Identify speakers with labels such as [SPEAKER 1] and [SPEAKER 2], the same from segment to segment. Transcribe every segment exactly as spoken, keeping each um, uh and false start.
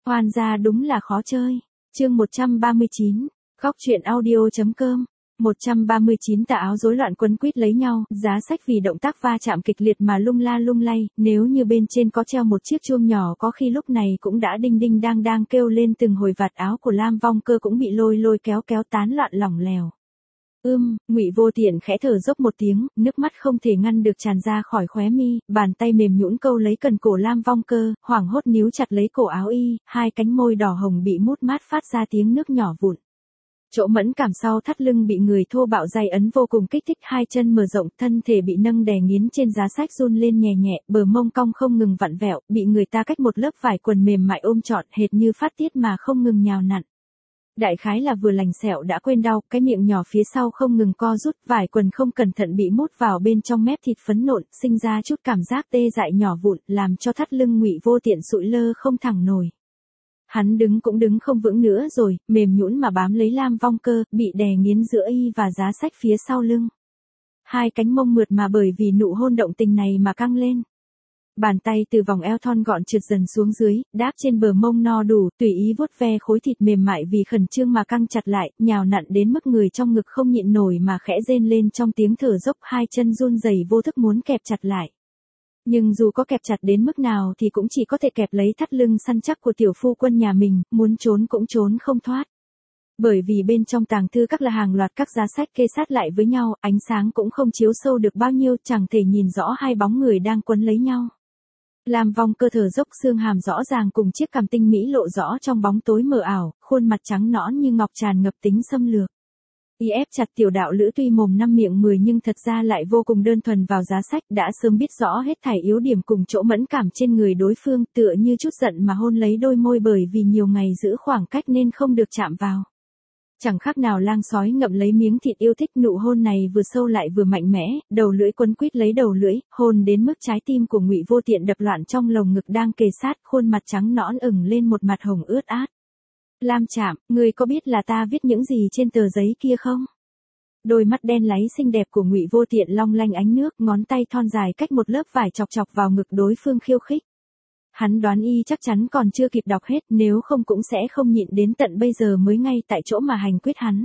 [SPEAKER 1] Khoan ra đúng là khó chơi. Chương một trăm ba mươi chín, Góc truyện audio.com. một trăm ba mươi chín tà áo rối loạn quấn quýt lấy nhau, giá sách vì động tác va chạm kịch liệt mà lung la lung lay, nếu như bên trên có treo một chiếc chuông nhỏ có khi lúc này cũng đã đinh đinh đang đang kêu lên, từng hồi vạt áo của Lam Vong Cơ cũng bị lôi lôi kéo kéo tán loạn lỏng lẻo. Ưm, Ngụy Vô Tiện khẽ thở dốc một tiếng, nước mắt không thể ngăn được tràn ra khỏi khóe mi, bàn tay mềm nhũn câu lấy cần cổ Lam Vong Cơ, hoảng hốt níu chặt lấy cổ áo y, hai cánh môi đỏ hồng bị mút mát phát ra tiếng nước nhỏ vụn. Chỗ mẫn cảm sau thắt lưng bị người thô bạo day ấn vô cùng kích thích, hai chân mở rộng, thân thể bị nâng đè nghiến trên giá sách run lên nhẹ nhẹ, bờ mông cong không ngừng vặn vẹo, bị người ta cách một lớp vải quần mềm mại ôm trọn, hệt như phát tiết mà không ngừng nhào nặn. Đại khái là vừa lành sẹo đã quên đau, cái miệng nhỏ phía sau không ngừng co rút, vải quần không cẩn thận bị mút vào bên trong mép thịt phấn nộn, sinh ra chút cảm giác tê dại nhỏ vụn, làm cho thắt lưng Ngụy Vô Tiện sụi lơ không thẳng nổi. Hắn đứng cũng đứng không vững nữa rồi, mềm nhũn mà bám lấy Lam Vong Cơ, bị đè nghiến giữa y và giá sách phía sau lưng. Hai cánh mông mượt mà bởi vì nụ hôn động tình này mà căng lên. Bàn tay từ vòng eo thon gọn trượt dần xuống dưới, đáp trên bờ mông no đủ, tùy ý vuốt ve khối thịt mềm mại vì khẩn trương mà căng chặt lại, nhào nặn đến mức người trong ngực không nhịn nổi mà khẽ rên lên trong tiếng thở dốc, hai chân run rẩy vô thức muốn kẹp chặt lại. Nhưng dù có kẹp chặt đến mức nào thì cũng chỉ có thể kẹp lấy thắt lưng săn chắc của tiểu phu quân nhà mình, muốn trốn cũng trốn không thoát. Bởi vì bên trong tàng thư các là hàng loạt các giá sách kê sát lại với nhau, ánh sáng cũng không chiếu sâu được bao nhiêu, chẳng thể nhìn rõ hai bóng người đang quấn lấy nhau. Lam Vong Cơ thở dốc, xương hàm rõ ràng cùng chiếc cằm tinh mỹ lộ rõ trong bóng tối mờ ảo, khuôn mặt trắng nõn như ngọc tràn ngập tính xâm lược. Y ép chặt tiểu đạo lữ tuy mồm năm miệng mười nhưng thật ra lại vô cùng đơn thuần vào giá sách, đã sớm biết rõ hết thảy yếu điểm cùng chỗ mẫn cảm trên người đối phương, tựa như chút giận mà hôn lấy đôi môi bởi vì nhiều ngày giữ khoảng cách nên không được chạm vào. Chẳng khác nào lang sói ngậm lấy miếng thịt yêu thích, nụ hôn này vừa sâu lại vừa mạnh mẽ, đầu lưỡi quấn quýt lấy đầu lưỡi, hôn đến mức trái tim của Ngụy Vô Tiện đập loạn trong lồng ngực đang kề sát, khuôn mặt trắng nõn ửng lên một mặt hồng ướt át. Lam Trạm, ngươi có biết là ta viết những gì trên tờ giấy kia không? Đôi mắt đen láy xinh đẹp của Ngụy Vô Tiện long lanh ánh nước, ngón tay thon dài cách một lớp vải chọc chọc vào ngực đối phương khiêu khích. Hắn đoán y chắc chắn còn chưa kịp đọc hết, nếu không cũng sẽ không nhịn đến tận bây giờ mới ngay tại chỗ mà hành quyết hắn.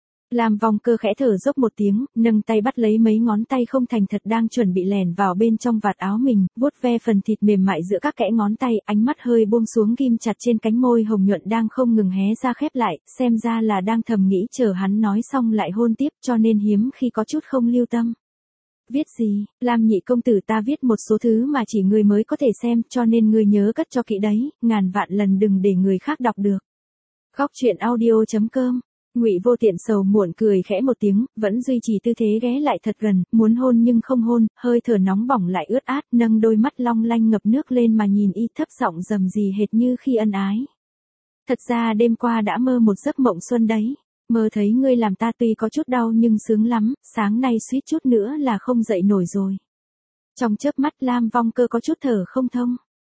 [SPEAKER 1] Lam Vong Cơ khẽ thở dốc một tiếng, nâng tay bắt lấy mấy ngón tay không thành thật đang chuẩn bị lèn vào bên trong vạt áo mình, vuốt ve phần thịt mềm mại giữa các kẽ ngón tay, ánh mắt hơi buông xuống ghim chặt trên cánh môi hồng nhuận đang không ngừng hé ra khép lại, xem ra là đang thầm nghĩ chờ hắn nói xong lại hôn tiếp, cho nên hiếm khi có chút không lưu tâm. Viết gì? Lam nhị công tử, ta viết một số thứ mà chỉ người mới có thể xem, cho nên ngươi nhớ cất cho kỹ đấy, ngàn vạn lần đừng để người khác đọc được. Góc truyện audio.com. Ngụy Vô Tiện sầu muộn cười khẽ một tiếng, vẫn duy trì tư thế ghé lại thật gần, muốn hôn nhưng không hôn, hơi thở nóng bỏng lại ướt át, nâng đôi mắt long lanh ngập nước lên mà nhìn y, thấp giọng rầm rì hệt như khi ân ái. Thật ra đêm qua đã mơ một giấc mộng xuân đấy. Mơ thấy ngươi làm ta tuy có chút đau nhưng sướng lắm, sáng nay suýt chút nữa là không dậy nổi rồi. Trong chớp mắt Lam Vong Cơ có chút thở không thông.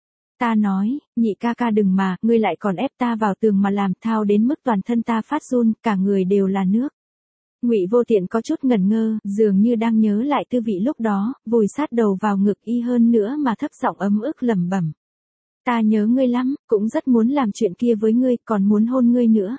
[SPEAKER 1] Ta nói, nhị ca ca đừng mà, ngươi lại còn ép ta vào tường mà làm, thao đến mức toàn thân ta phát run, cả người đều là nước. Ngụy Vô Tiện có chút ngẩn ngơ, dường như đang nhớ lại tư vị lúc đó, vùi sát đầu vào ngực y hơn nữa mà thấp giọng ấm ức lẩm bẩm. Ta nhớ ngươi lắm, cũng rất muốn làm chuyện kia với ngươi, còn muốn hôn ngươi nữa.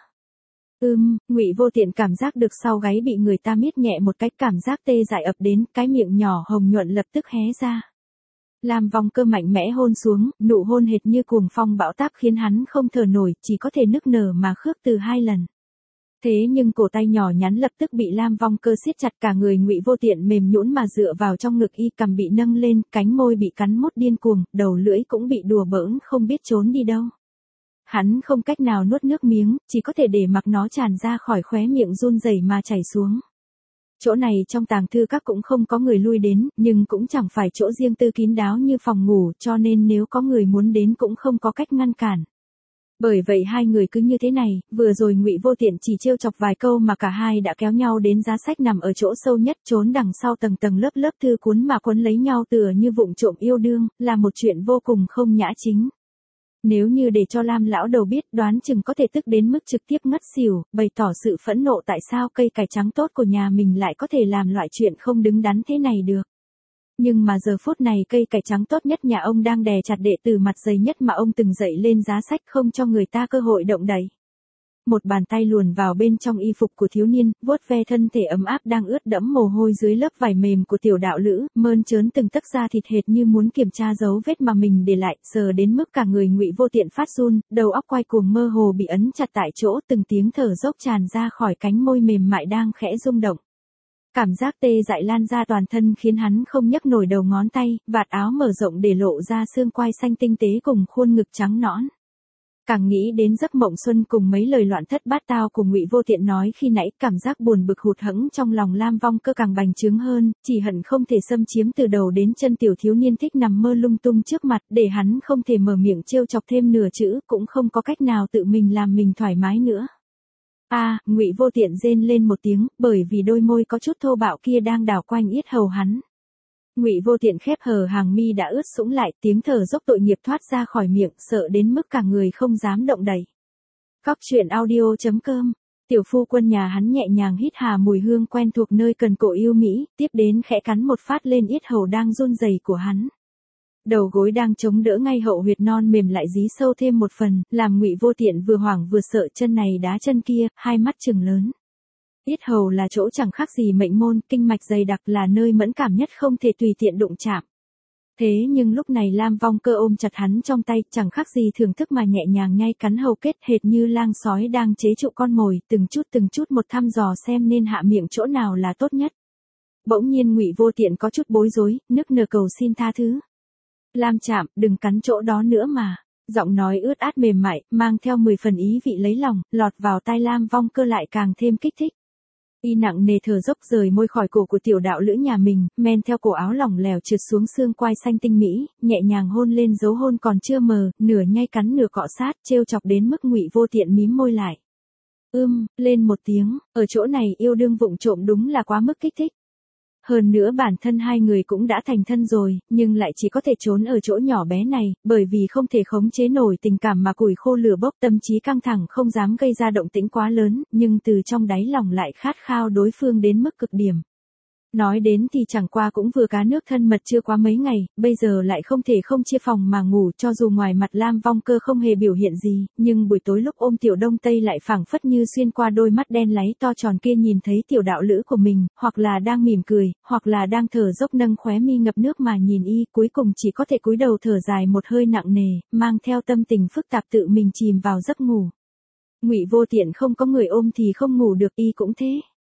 [SPEAKER 1] Ừm, Ngụy Vô Tiện cảm giác được sau gáy bị người ta miết nhẹ một cái, cảm giác tê dại ập đến, cái miệng nhỏ hồng nhuận lập tức hé ra. Lam Vong Cơ mạnh mẽ hôn xuống, nụ hôn hệt như cuồng phong bão táp khiến hắn không thở nổi, chỉ có thể nức nở mà khước từ hai lần. Thế nhưng cổ tay nhỏ nhắn lập tức bị Lam Vong Cơ siết chặt, cả người Ngụy Vô Tiện mềm nhũn mà dựa vào trong ngực y, cằm bị nâng lên, cánh môi bị cắn mút điên cuồng, đầu lưỡi cũng bị đùa bỡn không biết trốn đi đâu. Hắn không cách nào nuốt nước miếng, chỉ có thể để mặc nó tràn ra khỏi khóe miệng run rẩy mà chảy xuống. Chỗ này trong tàng thư các cũng không có người lui đến, nhưng cũng chẳng phải chỗ riêng tư kín đáo như phòng ngủ, cho nên nếu có người muốn đến cũng không có cách ngăn cản. Bởi vậy hai người cứ như thế này, vừa rồi Ngụy Vô Tiện chỉ trêu chọc vài câu mà cả hai đã kéo nhau đến giá sách nằm ở chỗ sâu nhất, trốn đằng sau tầng tầng lớp lớp thư cuốn mà quấn lấy nhau tựa như vụng trộm yêu đương, là một chuyện vô cùng không nhã chính. Nếu như để cho Lam lão đầu biết, đoán chừng có thể tức đến mức trực tiếp ngất xỉu, bày tỏ sự phẫn nộ tại sao cây cải trắng tốt của nhà mình lại có thể làm loại chuyện không đứng đắn thế này được. Nhưng mà giờ phút này cây cải trắng tốt nhất nhà ông đang đè chặt đệ tử mặt dày nhất mà ông từng dạy lên giá sách không cho người ta cơ hội động đậy. Một bàn tay luồn vào bên trong y phục của thiếu niên, vuốt ve thân thể ấm áp đang ướt đẫm mồ hôi dưới lớp vải mềm của tiểu đạo lữ, mơn trớn từng tấc da thịt hệt như muốn kiểm tra dấu vết mà mình để lại, sờ đến mức cả người Ngụy Vô Tiện phát run, đầu óc quay cuồng mơ hồ bị ấn chặt tại chỗ, từng tiếng thở dốc tràn ra khỏi cánh môi mềm mại đang khẽ rung động. Cảm giác tê dại lan ra toàn thân khiến hắn không nhấc nổi đầu ngón tay, vạt áo mở rộng để lộ ra xương quai xanh tinh tế cùng khuôn ngực trắng nõn. Càng nghĩ đến giấc mộng xuân cùng mấy lời loạn thất bát tao của Ngụy Vô Tiện nói khi nãy, cảm giác buồn bực hụt hẫng trong lòng Lam Vong Cơ càng bành trướng hơn, chỉ hận không thể xâm chiếm từ đầu đến chân tiểu thiếu niên thích nằm mơ lung tung trước mặt, để hắn không thể mở miệng trêu chọc thêm nửa chữ, cũng không có cách nào tự mình làm mình thoải mái nữa. A, à, Ngụy Vô Tiện rên lên một tiếng, bởi vì đôi môi có chút thô bạo kia đang đảo quanh yết hầu hắn. Ngụy Vô Tiện khép hờ hàng mi đã ướt sũng lại, tiếng thở dốc tội nghiệp thoát ra khỏi miệng, sợ đến mức cả người không dám động đậy. Cóc truyện audio chấm com. Tiểu phu quân nhà hắn nhẹ nhàng hít hà mùi hương quen thuộc nơi cần cổ yêu mỹ, tiếp đến khẽ cắn một phát lên yết hầu đang run rẩy của hắn. Đầu gối đang chống đỡ ngay hậu huyệt non mềm lại dí sâu thêm một phần, làm Ngụy Vô Tiện vừa hoảng vừa sợ, chân này đá chân kia, hai mắt trừng lớn. Yết hầu là chỗ chẳng khác gì mệnh môn, kinh mạch dày đặc là nơi mẫn cảm nhất không thể tùy tiện đụng chạm. Thế nhưng lúc này Lam Vong Cơ ôm chặt hắn trong tay, chẳng khác gì thưởng thức mà nhẹ nhàng nhai cắn hầu kết hệt như lang sói đang chế trụ con mồi, từng chút từng chút một thăm dò xem nên hạ miệng chỗ nào là tốt nhất. Bỗng nhiên Ngụy Vô Tiện có chút bối rối, nức nở cầu xin tha thứ. Lam Trạm, đừng cắn chỗ đó nữa mà. Giọng nói ướt át mềm mại, mang theo mười phần ý vị lấy lòng, lọt vào tai Lam Vong Cơ lại càng thêm kích thích. Y nặng nề thở dốc rời môi khỏi cổ của tiểu đạo lữ nhà mình, men theo cổ áo lỏng lẻo trượt xuống xương quai xanh tinh mỹ, nhẹ nhàng hôn lên dấu hôn còn chưa mờ, nửa nhai cắn nửa cọ sát, trêu chọc đến mức Ngụy Vô Tiện mím môi lại. Ưm, lên một tiếng, ở chỗ này yêu đương vụng trộm đúng là quá mức kích thích. Hơn nữa bản thân hai người cũng đã thành thân rồi, nhưng lại chỉ có thể trốn ở chỗ nhỏ bé này, bởi vì không thể khống chế nổi tình cảm mà củi khô lửa bốc, tâm trí căng thẳng không dám gây ra động tĩnh quá lớn, nhưng từ trong đáy lòng lại khát khao đối phương đến mức cực điểm. Nói đến thì chẳng qua cũng vừa cá nước thân mật chưa quá mấy ngày, bây giờ lại không thể không chia phòng mà ngủ, cho dù ngoài mặt Lam Vong Cơ không hề biểu hiện gì, nhưng buổi tối lúc ôm tiểu Đông Tây lại phảng phất như xuyên qua đôi mắt đen láy to tròn kia nhìn thấy tiểu đạo lữ của mình, hoặc là đang mỉm cười, hoặc là đang thở dốc nâng khóe mi ngập nước mà nhìn y, cuối cùng chỉ có thể cúi đầu thở dài một hơi nặng nề, mang theo tâm tình phức tạp tự mình chìm vào giấc ngủ. Ngụy Vô Tiện không có người ôm thì không ngủ được, y cũng thế.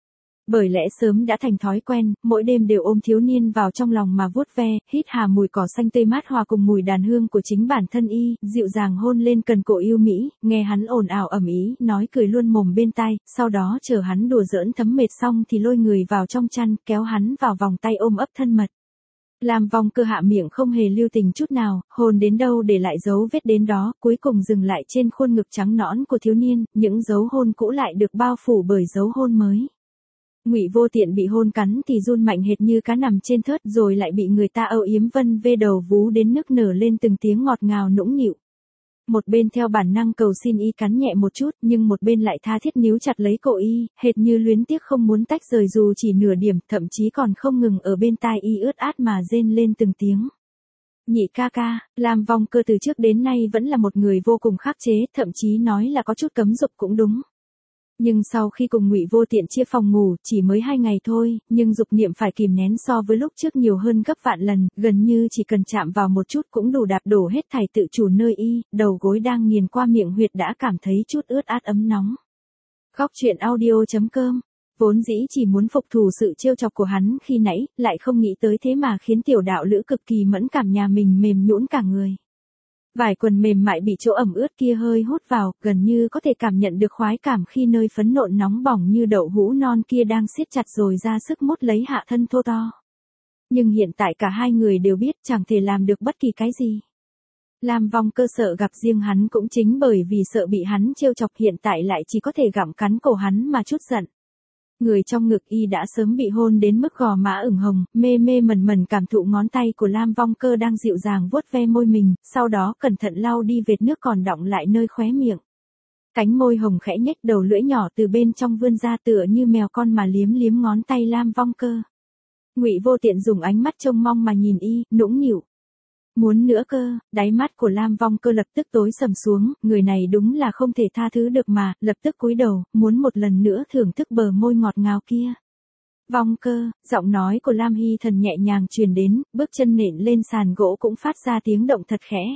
[SPEAKER 1] Bởi lẽ sớm đã thành thói quen, mỗi đêm đều ôm thiếu niên vào trong lòng mà vuốt ve, hít hà mùi cỏ xanh tươi mát hòa cùng mùi đàn hương của chính bản thân y, dịu dàng hôn lên cần cổ yêu mỹ, nghe hắn ồn ào ầm ĩ, nói cười luôn mồm bên tai, sau đó chờ hắn đùa giỡn thấm mệt xong thì lôi người vào trong chăn, kéo hắn vào vòng tay ôm ấp thân mật. Lam Vong Cơ hạ miệng không hề lưu tình chút nào, hôn đến đâu để lại dấu vết đến đó, cuối cùng dừng lại trên khuôn ngực trắng nõn của thiếu niên, những dấu hôn cũ lại được bao phủ bởi dấu hôn mới. Ngụy Vô Tiện bị hôn cắn thì run mạnh hệt như cá nằm trên thớt, rồi lại bị người ta âu yếm vân vê đầu vú đến nức nở lên từng tiếng ngọt ngào nũng nịu. Một bên theo bản năng cầu xin y cắn nhẹ một chút, nhưng một bên lại tha thiết níu chặt lấy cổ y, hệt như luyến tiếc không muốn tách rời dù chỉ nửa điểm, thậm chí còn không ngừng ở bên tai y ướt át mà rên lên từng tiếng. Nhị ca ca, Lam Vong Cơ từ trước đến nay vẫn là một người vô cùng khắc chế, thậm chí nói là có chút cấm dục cũng đúng. Nhưng sau khi cùng Ngụy Vô Tiện chia phòng ngủ, chỉ mới hai ngày thôi, nhưng dục niệm phải kìm nén so với lúc trước nhiều hơn gấp vạn lần, gần như chỉ cần chạm vào một chút cũng đủ đạp đổ hết thảy tự chủ nơi y, đầu gối đang nghiền qua miệng huyệt đã cảm thấy chút ướt át ấm nóng. Cóc truyện audio chấm com. Vốn dĩ chỉ muốn phục thù sự trêu chọc của hắn khi nãy, lại không nghĩ tới thế mà khiến tiểu đạo lữ cực kỳ mẫn cảm nhà mình mềm nhũn cả người. Vải quần mềm mại bị chỗ ẩm ướt kia hơi hút vào, gần như có thể cảm nhận được khoái cảm khi nơi phấn nộn nóng bỏng như đậu hũ non kia đang siết chặt rồi ra sức mút lấy hạ thân thô to. Nhưng hiện tại cả hai người đều biết chẳng thể làm được bất kỳ cái gì. Lam Vong Cơ sợ gặp riêng hắn cũng chính bởi vì sợ bị hắn trêu chọc, hiện tại lại chỉ có thể gặm cắn cổ hắn mà chút giận. Người trong ngực y đã sớm bị hôn đến mức gò má ửng hồng, mê mê mẩn mẩn cảm thụ ngón tay của Lam Vong Cơ đang dịu dàng vuốt ve môi mình, sau đó cẩn thận lau đi vệt nước còn đọng lại nơi khóe miệng. Cánh môi hồng khẽ nhếch, đầu lưỡi nhỏ từ bên trong vươn ra tựa như mèo con mà liếm liếm ngón tay Lam Vong Cơ. Ngụy Vô Tiện dùng ánh mắt trông mong mà nhìn y, nũng nịu. Muốn nữa cơ, đáy mắt của Lam Vong Cơ lập tức tối sầm xuống, người này đúng là không thể tha thứ được mà, lập tức cúi đầu, muốn một lần nữa thưởng thức bờ môi ngọt ngào kia. Vong Cơ, giọng nói của Lam Hy Thần nhẹ nhàng truyền đến, bước chân nện lên sàn gỗ cũng phát ra tiếng động thật khẽ.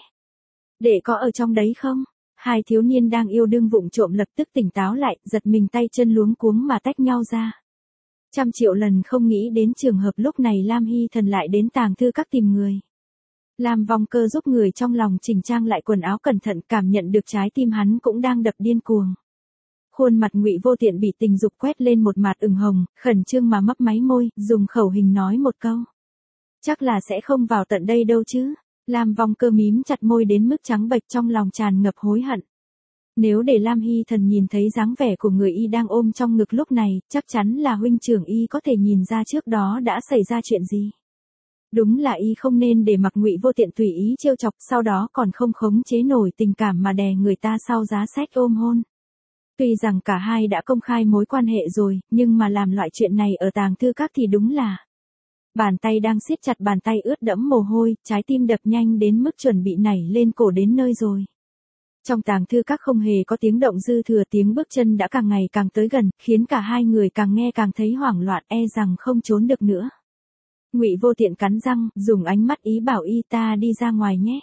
[SPEAKER 1] Để có ở trong đấy không? Hai thiếu niên đang yêu đương vụng trộm lập tức tỉnh táo lại, giật mình tay chân luống cuống mà tách nhau ra. Trăm triệu lần không nghĩ đến trường hợp lúc này Lam Hy Thần lại đến tàng thư các tìm người. Lam Vong Cơ giúp người trong lòng chỉnh trang lại quần áo cẩn thận, cảm nhận được trái tim hắn cũng đang đập điên cuồng. Khuôn mặt Ngụy Vô Tiện bị tình dục quét lên một mặt ửng hồng, khẩn trương mà mấp máy môi, dùng khẩu hình nói một câu. Chắc là sẽ không vào tận đây đâu chứ. Lam Vong Cơ mím chặt môi đến mức trắng bệch, trong lòng tràn ngập hối hận. Nếu để Lam Hy Thần nhìn thấy dáng vẻ của người y đang ôm trong ngực lúc này, chắc chắn là huynh trưởng y có thể nhìn ra trước đó đã xảy ra chuyện gì. Đúng là y không nên để mặc Ngụy Vô Tiện tùy ý trêu chọc, sau đó còn không khống chế nổi tình cảm mà đè người ta sau giá sách ôm hôn. Tuy rằng cả hai đã công khai mối quan hệ rồi, nhưng mà làm loại chuyện này ở tàng thư các thì đúng là... Bàn tay đang siết chặt bàn tay ướt đẫm mồ hôi, trái tim đập nhanh đến mức chuẩn bị nảy lên cổ đến nơi rồi. Trong tàng thư các không hề có tiếng động dư thừa, tiếng bước chân đã càng ngày càng tới gần, khiến cả hai người càng nghe càng thấy hoảng loạn, e rằng không trốn được nữa. Ngụy Vô Tiện cắn răng, dùng ánh mắt ý bảo y ta đi ra ngoài nhé.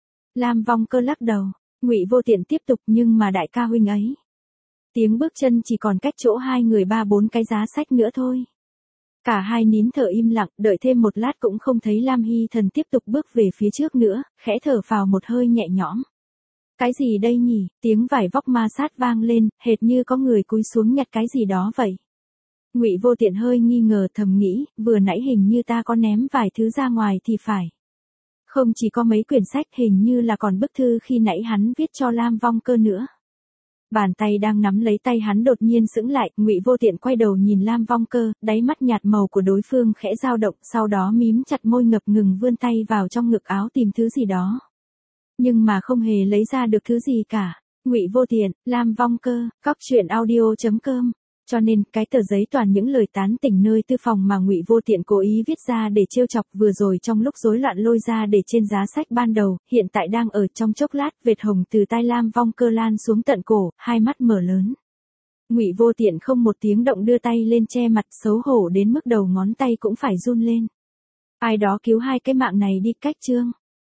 [SPEAKER 1] Lam Vong Cơ lắc đầu, Ngụy Vô Tiện tiếp tục, nhưng mà đại ca huynh ấy. Tiếng bước chân chỉ còn cách chỗ hai người ba bốn cái giá sách nữa thôi. Cả hai nín thở im lặng, đợi thêm một lát cũng không thấy Lam Hy Thần tiếp tục bước về phía trước nữa, khẽ thở phào một hơi nhẹ nhõm. Cái gì đây nhỉ? Tiếng vải vóc ma sát vang lên, hệt như có người cúi xuống nhặt cái gì đó vậy. Ngụy Vô Tiện hơi nghi ngờ thầm nghĩ, vừa nãy hình như ta có ném vài thứ ra ngoài thì phải. Không chỉ có mấy quyển sách, hình như là còn bức thư khi nãy hắn viết cho Lam Vong Cơ nữa. Bàn tay đang nắm lấy tay hắn đột nhiên sững lại, Ngụy Vô Tiện quay đầu nhìn Lam Vong Cơ, đáy mắt nhạt màu của đối phương khẽ dao động, sau đó mím chặt môi ngập ngừng vươn tay vào trong ngực áo tìm thứ gì đó. Nhưng mà không hề lấy ra được thứ gì cả. Ngụy Vô Tiện, Lam Vong Cơ, cóc truyện audio chấm com. Cho nên, cái tờ giấy toàn những lời tán tỉnh nơi tư phòng mà Ngụy Vô Tiện cố ý viết ra để trêu chọc vừa rồi trong lúc rối loạn lôi ra để trên giá sách ban đầu, hiện tại đang ở trong chốc lát, vệt hồng từ tai Lam Vong Cơ lan xuống tận cổ, hai mắt mở lớn. Ngụy Vô Tiện không một tiếng động đưa tay lên che mặt, xấu hổ đến mức đầu ngón tay cũng phải run lên. Ai đó cứu hai cái mạng này đi, cách chương.